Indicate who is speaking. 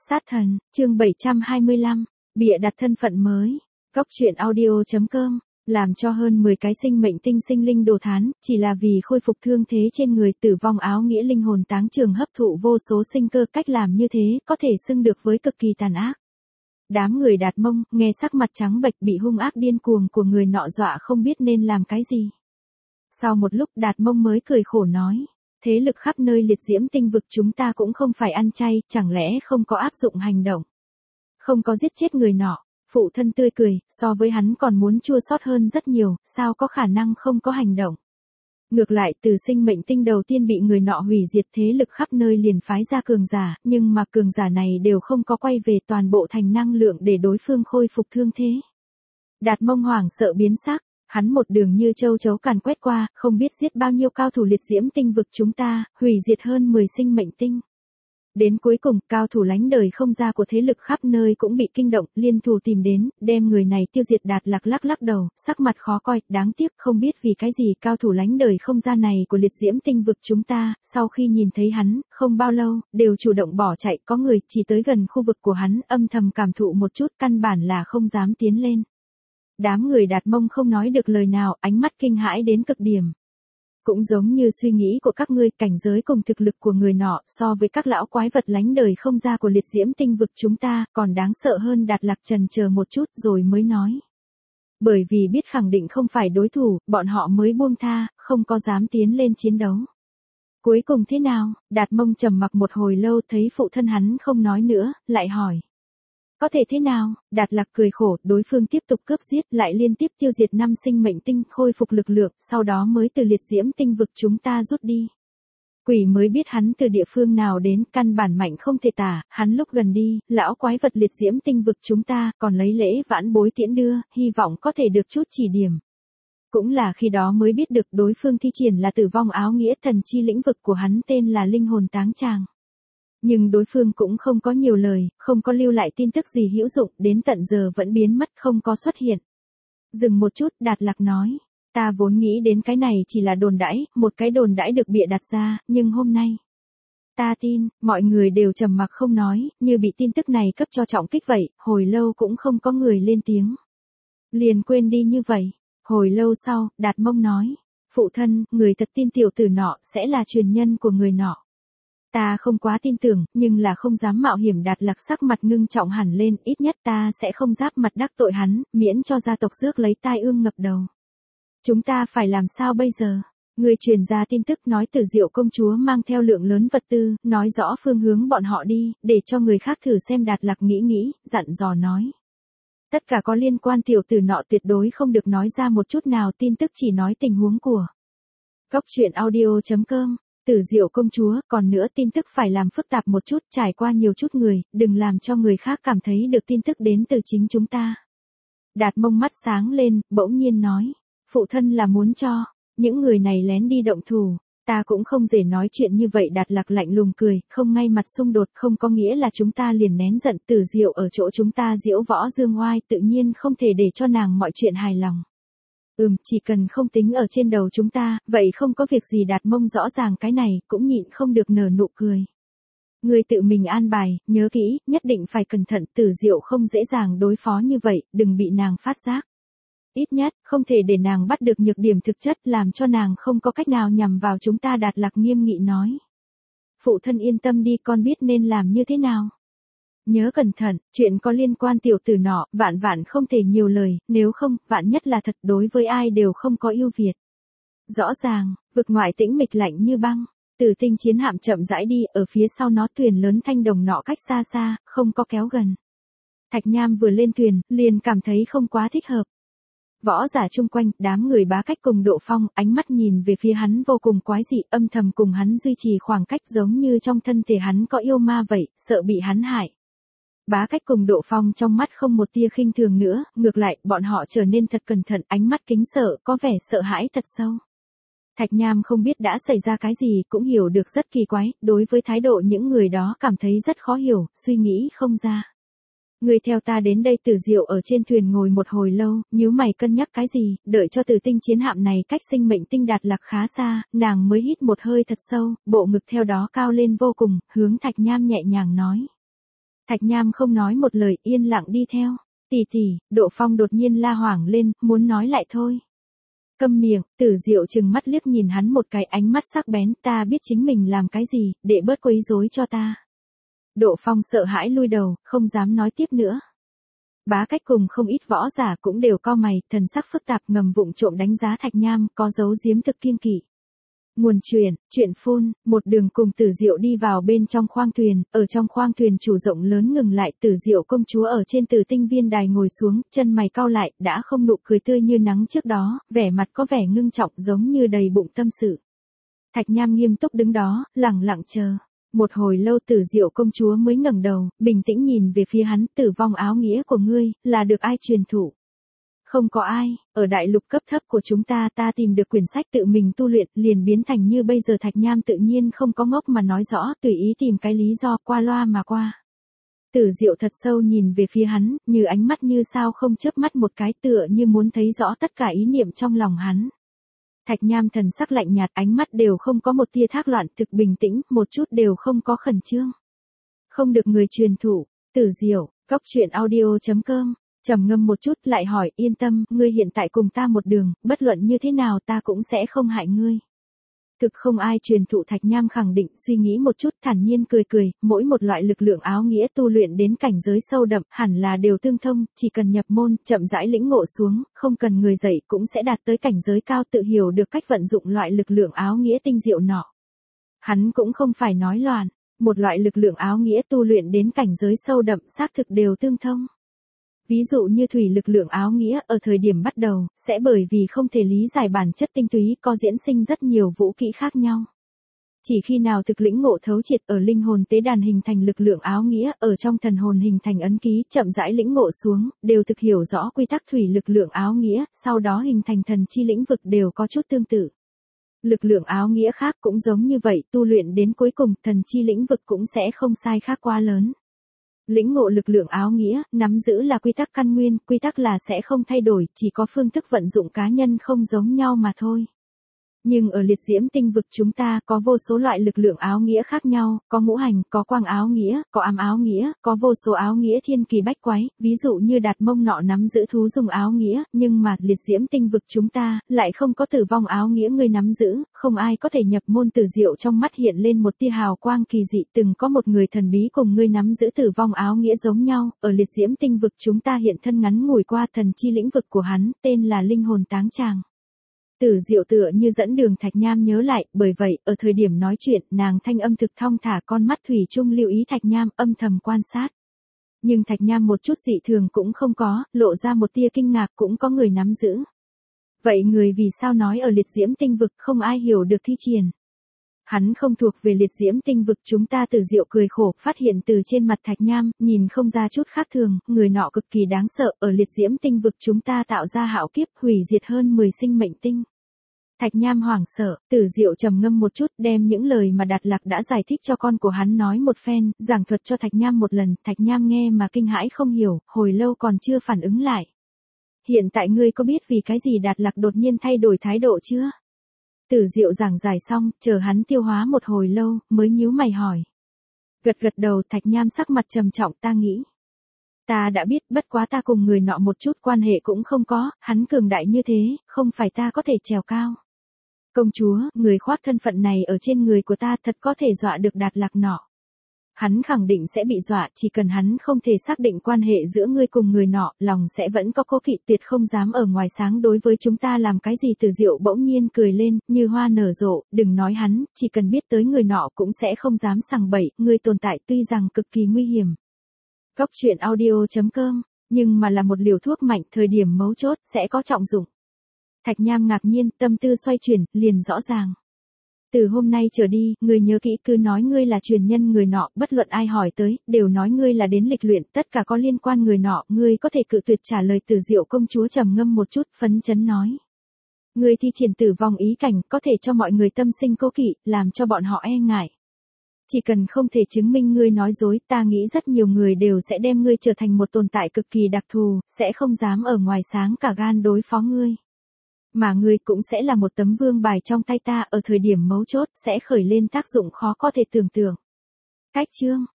Speaker 1: Sát thần, chương 725, bịa đặt thân phận mới. Góc truyện audio.com, làm cho hơn 10 cái sinh mệnh tinh sinh linh đồ thán, chỉ là vì khôi phục thương thế trên người, tử vong áo nghĩa linh hồn táng trường hấp thụ vô số sinh cơ. Cách làm như thế, có thể xưng được với cực kỳ tàn ác. Đám người Đạt Mông, nghe sắc mặt trắng bệch bị hung ác điên cuồng của người nọ dọa không biết nên làm cái gì. Sau một lúc Đạt Mông mới cười khổ nói. Thế lực khắp nơi liệt diễm tinh vực chúng ta cũng không phải ăn chay, chẳng lẽ không có áp dụng hành động. Không có giết chết người nọ, phụ thân tươi cười, so với hắn còn muốn chua xót hơn rất nhiều, sao có khả năng không có hành động. Ngược lại từ sinh mệnh tinh đầu tiên bị người nọ hủy diệt, thế lực khắp nơi liền phái ra cường giả, nhưng mà cường giả này đều không có quay về, toàn bộ thành năng lượng để đối phương khôi phục thương thế. Đạt Mông hoảng sợ biến sắc. Hắn một đường như châu chấu càn quét qua, không biết giết bao nhiêu cao thủ liệt diễm tinh vực chúng ta, hủy diệt hơn 10 sinh mệnh tinh. Đến cuối cùng, cao thủ lánh đời không ra của thế lực khắp nơi cũng bị kinh động, liên thủ tìm đến, đem người này tiêu diệt. Đạt Lạc lắc đầu, sắc mặt khó coi, đáng tiếc không biết vì cái gì cao thủ lánh đời không ra này của liệt diễm tinh vực chúng ta, sau khi nhìn thấy hắn, không bao lâu, đều chủ động bỏ chạy, có người chỉ tới gần khu vực của hắn, âm thầm cảm thụ một chút, căn bản là không dám tiến lên. Đám người Đạt Mông không nói được lời nào, ánh mắt kinh hãi đến cực điểm. Cũng giống như suy nghĩ của các ngươi, cảnh giới cùng thực lực của người nọ so với các lão quái vật lánh đời không ra của liệt diễm tinh vực chúng ta còn đáng sợ hơn. Đạt Lạc chần chờ một chút rồi mới nói. Bởi vì biết khẳng định không phải đối thủ, bọn họ mới buông tha, không có dám tiến lên chiến đấu. Cuối cùng thế nào? Đạt Mông trầm mặc một hồi lâu, thấy phụ thân hắn không nói nữa, lại hỏi. Có thể thế nào? Đạt Lạc cười khổ, đối phương tiếp tục cướp giết, lại liên tiếp tiêu diệt 5 sinh mệnh tinh, khôi phục lực lượng, sau đó mới từ liệt diễm tinh vực chúng ta rút đi. Quỷ mới biết hắn từ địa phương nào đến, căn bản mạnh không thể tả, hắn lúc gần đi, lão quái vật liệt diễm tinh vực chúng ta còn lấy lễ vãn bối tiễn đưa, hy vọng có thể được chút chỉ điểm. Cũng là khi đó mới biết được đối phương thi triển là tử vong áo nghĩa, thần chi lĩnh vực của hắn tên là linh hồn táng tràng. Nhưng đối phương cũng không có nhiều lời, không có lưu lại tin tức gì hữu dụng, đến tận giờ vẫn biến mất không có xuất hiện. Dừng một chút, Đạt Lạc nói, ta vốn nghĩ đến cái này chỉ là đồn đãi, một cái đồn đãi được bịa đặt ra, nhưng hôm nay, ta tin. Mọi người đều trầm mặc không nói, như bị tin tức này cấp cho trọng kích vậy, hồi lâu cũng không có người lên tiếng. Liền quên đi như vậy. Hồi lâu sau, Đạt Mông nói, phụ thân, người thật tin tiểu tử nọ sẽ là truyền nhân của người nọ. Ta không quá tin tưởng, nhưng là không dám mạo hiểm. Đạt Lạc sắc mặt ngưng trọng hẳn lên, ít nhất ta sẽ không giáp mặt đắc tội hắn, miễn cho gia tộc rước lấy tai ương ngập đầu. Chúng ta phải làm sao bây giờ? Người truyền ra tin tức nói Tử Diệu công chúa mang theo lượng lớn vật tư, nói rõ phương hướng bọn họ đi, để cho người khác thử xem. Đạt Lạc nghĩ, dặn dò nói. Tất cả có liên quan tiểu tử nọ tuyệt đối không được nói ra một chút nào, tin tức chỉ nói tình huống của. Góc truyện audio.com. Tử Diệu công chúa, còn nữa tin tức phải làm phức tạp một chút, trải qua nhiều chút người, đừng làm cho người khác cảm thấy được tin tức đến từ chính chúng ta. Đạt Mông mắt sáng lên, bỗng nhiên nói, phụ thân là muốn cho những người này lén đi động thủ, ta cũng không dễ nói chuyện như vậy. Đạt Lạc lạnh lùng cười, không ngay mặt xung đột, không có nghĩa là chúng ta liền nén giận. Tử Diệu ở chỗ chúng ta diễu võ dương oai, tự nhiên không thể để cho nàng mọi chuyện hài lòng. Chỉ cần không tính ở trên đầu chúng ta, vậy không có việc gì. Đạt Mông rõ ràng cái này, cũng nhịn không được nở nụ cười. Người tự mình an bài, nhớ kỹ, nhất định phải cẩn thận, Tử Diệu không dễ dàng đối phó như vậy, đừng bị nàng phát giác. Ít nhất, không thể để nàng bắt được nhược điểm thực chất, làm cho nàng không có cách nào nhằm vào chúng ta. Đạt Lạc nghiêm nghị nói. Phụ thân yên tâm đi, con biết nên làm như thế nào. Nhớ cẩn thận, chuyện có liên quan tiểu tử nọ, vạn không thể nhiều lời, nếu không, vạn nhất là thật, đối với ai đều không có ưu việt. Rõ ràng, vực ngoại tĩnh mịch lạnh như băng, Tử Tinh chiến hạm chậm rãi đi, ở phía sau nó thuyền lớn thanh đồng nọ cách xa xa, không có kéo gần. Thạch Nham vừa lên thuyền, liền cảm thấy không quá thích hợp. Võ giả chung quanh, đám người Bá Cách cùng Độ Phong, ánh mắt nhìn về phía hắn vô cùng quái dị, âm thầm cùng hắn duy trì khoảng cách, giống như trong thân thể hắn có yêu ma vậy, sợ bị hắn hại. Bá Cách cùng Độ Phong trong mắt không một tia khinh thường nữa, ngược lại, bọn họ trở nên thật cẩn thận, ánh mắt kính sợ, có vẻ sợ hãi thật sâu. Thạch Nham không biết đã xảy ra cái gì, cũng hiểu được rất kỳ quái, đối với thái độ những người đó cảm thấy rất khó hiểu, suy nghĩ không ra. Người theo ta đến đây. Tử Diệu ở trên thuyền ngồi một hồi lâu, nhíu mày cân nhắc cái gì, đợi cho Tử Tinh chiến hạm này cách sinh mệnh tinh Đạt Lạc khá xa, nàng mới hít một hơi thật sâu, bộ ngực theo đó cao lên vô cùng, hướng Thạch Nham nhẹ nhàng nói. Thạch Nham không nói một lời, yên lặng đi theo. Tỷ tỷ, Độ Phong đột nhiên la hoảng lên, muốn nói lại thôi. Câm miệng, Tử Diệu trừng mắt liếc nhìn hắn một cái, ánh mắt sắc bén, ta biết chính mình làm cái gì, để bớt quấy rối cho ta. Độ Phong sợ hãi lui đầu, không dám nói tiếp nữa. Bá Cách cùng không ít võ giả cũng đều cau mày, thần sắc phức tạp, ngầm vụng trộm đánh giá Thạch Nham, có giấu giếm thực kiêng kỵ. Nguồn chuyện phun, một đường cùng Tử Diệu đi vào bên trong khoang thuyền, ở trong khoang thuyền chủ rộng lớn ngừng lại, Tử Diệu công chúa ở trên Tử Tinh viên đài ngồi xuống, chân mày cau lại, đã không nụ cười tươi như nắng trước đó, vẻ mặt có vẻ ngưng trọng giống như đầy bụng tâm sự. Thạch Nham nghiêm túc đứng đó, lặng lặng chờ. Một hồi lâu Tử Diệu công chúa mới ngẩng đầu, bình tĩnh nhìn về phía hắn, tử vong áo nghĩa của ngươi, là được ai truyền thụ? Không có ai, ở đại lục cấp thấp của chúng ta tìm được quyển sách tự mình tu luyện, liền biến thành như bây giờ. Thạch Nham tự nhiên không có ngốc mà nói rõ, tùy ý tìm cái lý do, qua loa mà qua. Tử Diệu thật sâu nhìn về phía hắn, như ánh mắt như sao không chớp mắt một cái, tựa như muốn thấy rõ tất cả ý niệm trong lòng hắn. Thạch Nham thần sắc lạnh nhạt, ánh mắt đều không có một tia thác loạn, thực bình tĩnh, một chút đều không có khẩn trương. Không được người truyền thụ. Tử Diệu, goctruyện.audio.com. Trầm ngâm một chút lại hỏi, yên tâm, ngươi hiện tại cùng ta một đường, bất luận như thế nào ta cũng sẽ không hại ngươi. Thực không ai truyền thụ. Thạch Nham khẳng định, suy nghĩ một chút, thản nhiên cười, mỗi một loại lực lượng áo nghĩa tu luyện đến cảnh giới sâu đậm, hẳn là đều tương thông, chỉ cần nhập môn, chậm rãi lĩnh ngộ xuống, không cần người dạy cũng sẽ đạt tới cảnh giới cao, tự hiểu được cách vận dụng loại lực lượng áo nghĩa tinh diệu nọ. Hắn cũng không phải nói loạn, một loại lực lượng áo nghĩa tu luyện đến cảnh giới sâu đậm xác thực đều tương thông. Ví dụ như thủy lực lượng áo nghĩa, ở thời điểm bắt đầu, sẽ bởi vì không thể lý giải bản chất tinh túy, có diễn sinh rất nhiều vũ kỹ khác nhau. Chỉ khi nào thực lĩnh ngộ thấu triệt, ở linh hồn tế đàn hình thành lực lượng áo nghĩa, ở trong thần hồn hình thành ấn ký, chậm rãi lĩnh ngộ xuống, đều thực hiểu rõ quy tắc thủy lực lượng áo nghĩa, sau đó hình thành thần chi lĩnh vực đều có chút tương tự. Lực lượng áo nghĩa khác cũng giống như vậy, tu luyện đến cuối cùng, thần chi lĩnh vực cũng sẽ không sai khác quá lớn. Lĩnh ngộ lực lượng áo nghĩa, nắm giữ là quy tắc căn nguyên, quy tắc là sẽ không thay đổi, chỉ có phương thức vận dụng cá nhân không giống nhau mà thôi. Nhưng ở liệt diễm tinh vực chúng ta có vô số loại lực lượng áo nghĩa khác nhau, có ngũ hành, có quang áo nghĩa, có ám áo nghĩa, có vô số áo nghĩa thiên kỳ bách quái, ví dụ như Đạt Mông nọ nắm giữ thú dùng áo nghĩa, nhưng mà liệt diễm tinh vực chúng ta lại không có tử vong áo nghĩa người nắm giữ, không ai có thể nhập môn. Tử Diệu trong mắt hiện lên một tia hào quang kỳ dị, từng có một người thần bí cùng ngươi nắm giữ tử vong áo nghĩa giống nhau, ở liệt diễm tinh vực chúng ta hiện thân ngắn ngủi qua, thần chi lĩnh vực của hắn, tên là linh hồn táng tràng. Tử Diệu tựa như dẫn đường Thạch Nham nhớ lại, bởi vậy, ở thời điểm nói chuyện, nàng thanh âm thực thong thả, con mắt thủy chung lưu ý Thạch Nham, âm thầm quan sát. Nhưng Thạch Nham một chút dị thường cũng không có, lộ ra một tia kinh ngạc, cũng có người nắm giữ. Vậy người vì sao nói ở liệt diễm tinh vực không ai hiểu được thi triển? Hắn không thuộc về liệt diễm tinh vực chúng ta. Tử Diệu cười khổ, phát hiện từ trên mặt Thạch Nham, nhìn không ra chút khác thường, người nọ cực kỳ đáng sợ, ở liệt diễm tinh vực chúng ta tạo ra hạo kiếp, hủy diệt hơn 10 sinh mệnh tinh. Thạch Nham hoảng sợ, Tử Diệu trầm ngâm một chút, đem những lời mà Đạt Lạc đã giải thích cho con của hắn nói một phen, giảng thuật cho Thạch Nham một lần. Thạch Nham nghe mà kinh hãi không hiểu, hồi lâu còn chưa phản ứng lại. Hiện tại ngươi có biết vì cái gì Đạt Lạc đột nhiên thay đổi thái độ chưa? Tử Diệu giảng giải xong, chờ hắn tiêu hóa một hồi lâu, mới nhíu mày hỏi. Gật đầu. Thạch Nham sắc mặt trầm trọng, ta nghĩ. Ta đã biết, bất quá ta cùng người nọ một chút quan hệ cũng không có, hắn cường đại như thế, không phải ta có thể trèo cao. Công chúa, người khoác thân phận này ở trên người của ta thật có thể dọa được Đạt Lạc nọ. Hắn khẳng định sẽ bị dọa, chỉ cần hắn không thể xác định quan hệ giữa ngươi cùng người nọ, lòng sẽ vẫn có cố kỵ, tuyệt không dám ở ngoài sáng đối với chúng ta làm cái gì. Tử Diệu bỗng nhiên cười lên, như hoa nở rộ, đừng nói hắn, chỉ cần biết tới người nọ cũng sẽ không dám sằng bậy, ngươi tồn tại tuy rằng cực kỳ nguy hiểm. Goctruyện.audio.com, nhưng mà là một liều thuốc mạnh, thời điểm mấu chốt, sẽ có trọng dụng. Thạch Nham ngạc nhiên, tâm tư xoay chuyển, liền rõ ràng. Từ hôm nay trở đi, ngươi nhớ kỹ, cứ nói ngươi là truyền nhân người nọ, bất luận ai hỏi tới, đều nói ngươi là đến lịch luyện, tất cả có liên quan người nọ, ngươi có thể cự tuyệt trả lời. Tử Diệu công chúa trầm ngâm một chút, phấn chấn nói. Ngươi thi triển tử vong ý cảnh, có thể cho mọi người tâm sinh cố kỵ, làm cho bọn họ e ngại. Chỉ cần không thể chứng minh ngươi nói dối, ta nghĩ rất nhiều người đều sẽ đem ngươi trở thành một tồn tại cực kỳ đặc thù, sẽ không dám ở ngoài sáng cả gan đối phó ngươi. Mà ngươi cũng sẽ là một tấm vương bài trong tay ta, ở thời điểm mấu chốt, sẽ khởi lên tác dụng khó có thể tưởng tượng. Cách chương